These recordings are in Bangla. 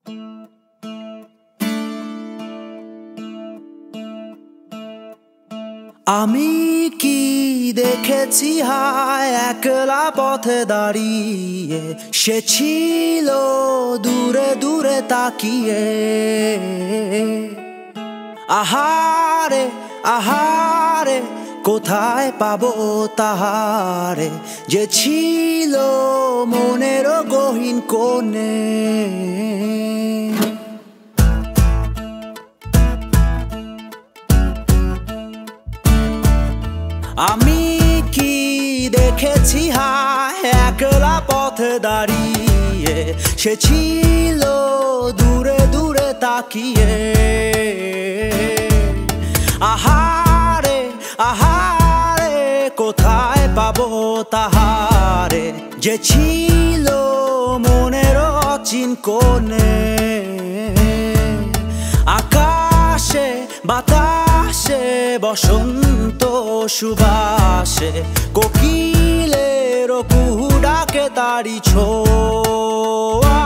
আমি কি দেখেছি হায় একলা পথে দাঁড়িয়ে, সে ছিল দূরে দূরে তাকিয়ে। আহারে আহারে কোথায় পাবো তাহারে, যে ছিল মনের গহীন কোণে। আমি কি দেখেছি হায় একলা পথে দাঁড়িয়ে, সে ছিল দূরে দূরে তাকিয়ে। আহারে আহারে কোথায় পাবো তাহারে, যে ছিল মনের অচিন কোণে। আকাশে বাতাসে বসন্ত সুবাসে, কোকিলের কুহু ডাকে তারি ছোঁয়া।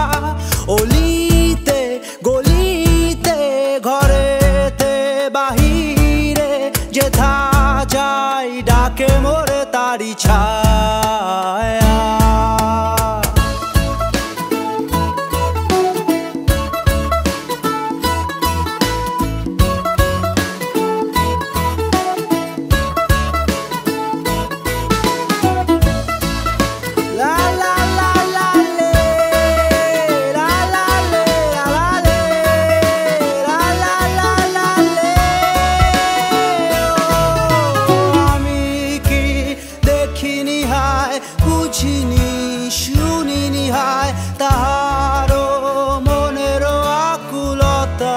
অলিতে গলিতে ঘরেতে বাহিরে, যেথা যাই ডাকে মোরে তারি ছায়া। বুঝিনি শুনিনি হায় তাহারও মনের আকুলতা,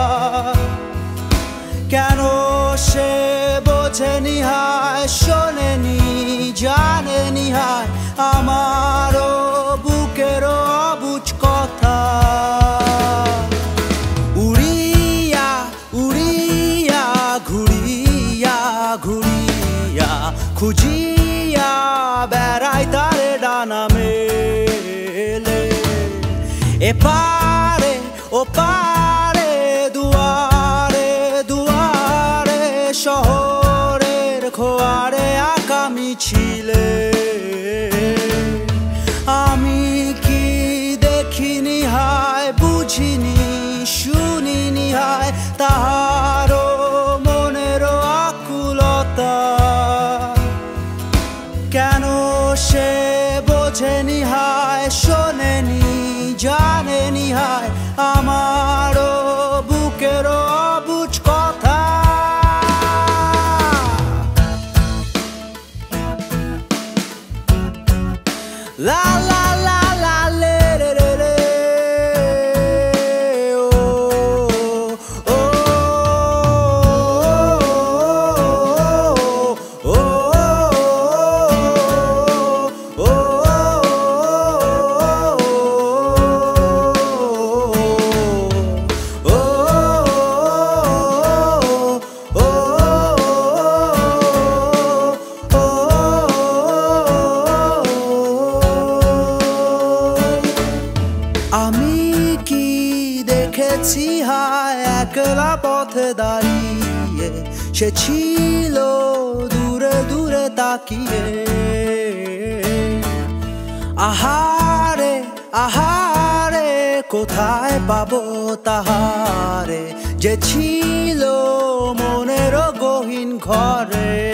কেন সে বোঝেনি হায় শোনেনি জানেনি হায় আমারও বুকের অবুঝ কথা। উড়িয়া উড়িয়া ঘুরিয়া ঘুরিয়া খুঁজিয়া বেড়াই তারে ডানা মেলে। এপারে ওপারে দুয়ারে দুয়ারে, শহরের খোয়ারে আঁকা মিছিলে। আমি কি দেখিনি হায় বুঝিনি শুনিনি হায় তাহারও মনের আকুলতা, কেন সে বোঝেনি হায় শোনেনি জানেনি হায় আমারও বুকের অবুঝ কথা। লা লা লা লা লে রে রে রে, ও ও ও আমি কি দেখেছি হায় একলা পথে দাঁড়িয়ে, সে ছিল দূরে দূরে তাকিয়ে। আহারে আহারে কোথায় পাবো তাহারে, যে ছিল মনের গহীন ঘরে।